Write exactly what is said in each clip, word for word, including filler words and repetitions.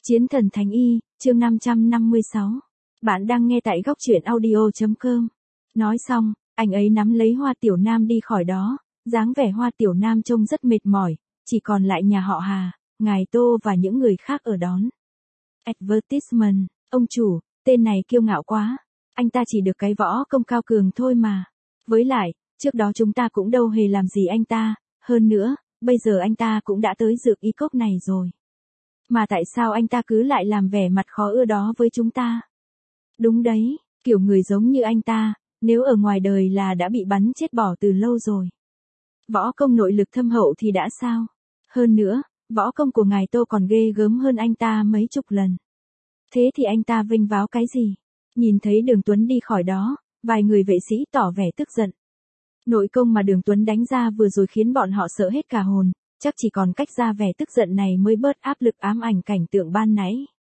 Chiến thần Thánh Y, chương năm trăm năm mươi sáu. Bạn đang nghe tại góc truyện audio chấm com. Nói xong, anh ấy nắm lấy Hoa Tiểu Nam đi khỏi đó, dáng vẻ Hoa Tiểu Nam trông rất mệt mỏi, chỉ còn lại nhà họ Hà, ngài Tô và những người khác ở đón. Advertisement, ông chủ, tên này kiêu ngạo quá, anh ta chỉ được cái võ công cao cường thôi mà. Với lại, trước đó chúng ta cũng đâu hề làm gì anh ta, hơn nữa, bây giờ anh ta cũng đã tới Dược Y Cốc này rồi. Mà tại sao anh ta cứ lại làm vẻ mặt khó ưa đó với chúng ta? Đúng đấy, kiểu người giống như anh ta, nếu ở ngoài đời là đã bị bắn chết bỏ từ lâu rồi. Võ công nội lực thâm hậu thì đã sao? Hơn nữa, võ công của ngài Tô còn ghê gớm hơn anh ta mấy chục lần. Thế thì anh ta vênh váo cái gì? Nhìn thấy Đường Tuấn đi khỏi đó, vài người vệ sĩ tỏ vẻ tức giận. Nội công mà Đường Tuấn đánh ra vừa rồi khiến bọn họ sợ hết cả hồn, chắc chỉ còn cách ra vẻ tức giận này mới bớt áp lực ám ảnh cảnh tượng ban nãy.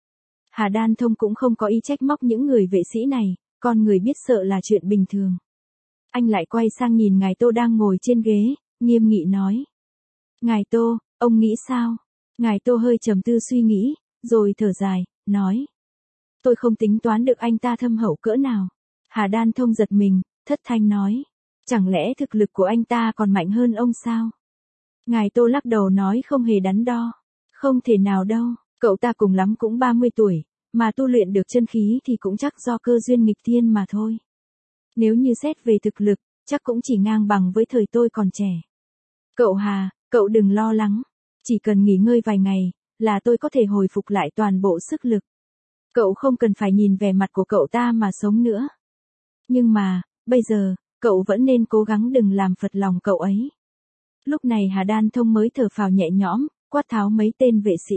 Hà Đan Thông cũng không có ý trách móc những người vệ sĩ này, con người biết sợ là chuyện bình thường. Anh lại quay sang nhìn ngài Tô đang ngồi trên ghế, nghiêm nghị nói. Ngài Tô, ông nghĩ sao? Ngài Tô hơi trầm tư suy nghĩ, rồi thở dài, nói. Tôi không tính toán được anh ta thâm hậu cỡ nào. Hà Đan Thông giật mình, thất thanh nói. Chẳng lẽ thực lực của anh ta còn mạnh hơn ông sao? Ngài Tô lắc đầu nói không hề đắn đo. Không thể nào đâu, cậu ta cùng lắm cũng ba mươi tuổi, mà tu luyện được chân khí thì cũng chắc do cơ duyên nghịch thiên mà thôi. Nếu như xét về thực lực, chắc cũng chỉ ngang bằng với thời tôi còn trẻ. Cậu Hà, cậu đừng lo lắng. Chỉ cần nghỉ ngơi vài ngày, là tôi có thể hồi phục lại toàn bộ sức lực. Cậu không cần phải nhìn vẻ mặt của cậu ta mà sống nữa. Nhưng mà, bây giờ, cậu vẫn nên cố gắng đừng làm phật lòng cậu ấy. Lúc này Hà Đan Thông mới thở phào nhẹ nhõm, quát tháo mấy tên vệ sĩ.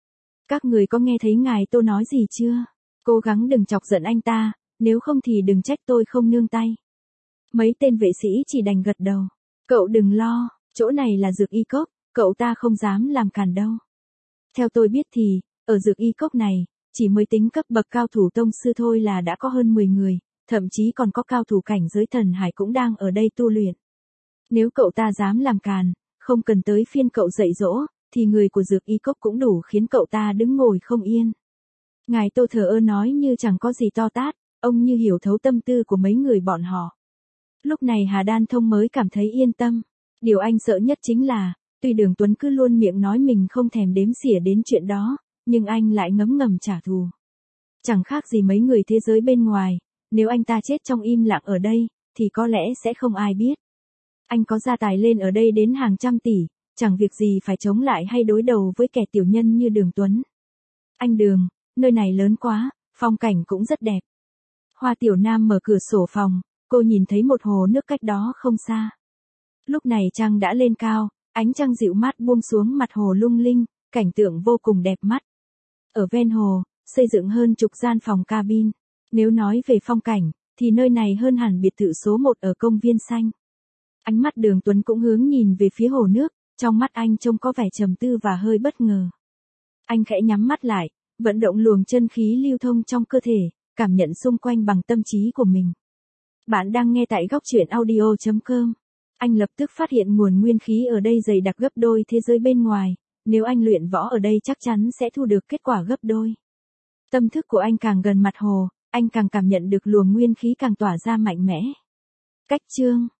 Các người có nghe thấy ngài Tô nói gì chưa? Cố gắng đừng chọc giận anh ta, nếu không thì đừng trách tôi không nương tay. Mấy tên vệ sĩ chỉ đành gật đầu. Cậu đừng lo, chỗ này là Dược Y Cốc, cậu ta không dám làm cản đâu. Theo tôi biết thì, ở Dược Y Cốc này, chỉ mới tính cấp bậc cao thủ tông sư thôi là đã có hơn mười người, thậm chí còn có cao thủ cảnh giới thần hải cũng đang ở đây tu luyện. Nếu cậu ta dám làm càn, không cần tới phiên cậu dạy dỗ, thì người của Dược Y Cốc cũng đủ khiến cậu ta đứng ngồi không yên. Ngài Tô thờ ơ nói như chẳng có gì to tát, ông như hiểu thấu tâm tư của mấy người bọn họ. Lúc này Hà Đan Thông mới cảm thấy yên tâm. Điều anh sợ nhất chính là, tuy Đường Tuấn cứ luôn miệng nói mình không thèm đếm xỉa đến chuyện đó, nhưng anh lại ngấm ngầm trả thù. Chẳng khác gì mấy người thế giới bên ngoài, nếu anh ta chết trong im lặng ở đây, thì có lẽ sẽ không ai biết. Anh có gia tài lên ở đây đến hàng trăm tỷ, chẳng việc gì phải chống lại hay đối đầu với kẻ tiểu nhân như Đường Tuấn. Anh Đường, nơi này lớn quá, phong cảnh cũng rất đẹp. Hoa Tiểu Nam mở cửa sổ phòng, cô nhìn thấy một hồ nước cách đó không xa. Lúc này trăng đã lên cao, ánh trăng dịu mát buông xuống mặt hồ lung linh, cảnh tượng vô cùng đẹp mắt. Ở ven hồ, xây dựng hơn chục gian phòng cabin. Nếu nói về phong cảnh, thì nơi này hơn hẳn biệt thự số một ở công viên xanh. Ánh mắt Đường Tuấn cũng hướng nhìn về phía hồ nước, trong mắt anh trông có vẻ trầm tư và hơi bất ngờ. Anh khẽ nhắm mắt lại, vận động luồng chân khí lưu thông trong cơ thể, cảm nhận xung quanh bằng tâm trí của mình. Bạn đang nghe tại góc truyện audio chấm com. Anh lập tức phát hiện nguồn nguyên khí ở đây dày đặc gấp đôi thế giới bên ngoài, nếu anh luyện võ ở đây chắc chắn sẽ thu được kết quả gấp đôi. Tâm thức của anh càng gần mặt hồ, anh càng cảm nhận được luồng nguyên khí càng tỏa ra mạnh mẽ. Cách chương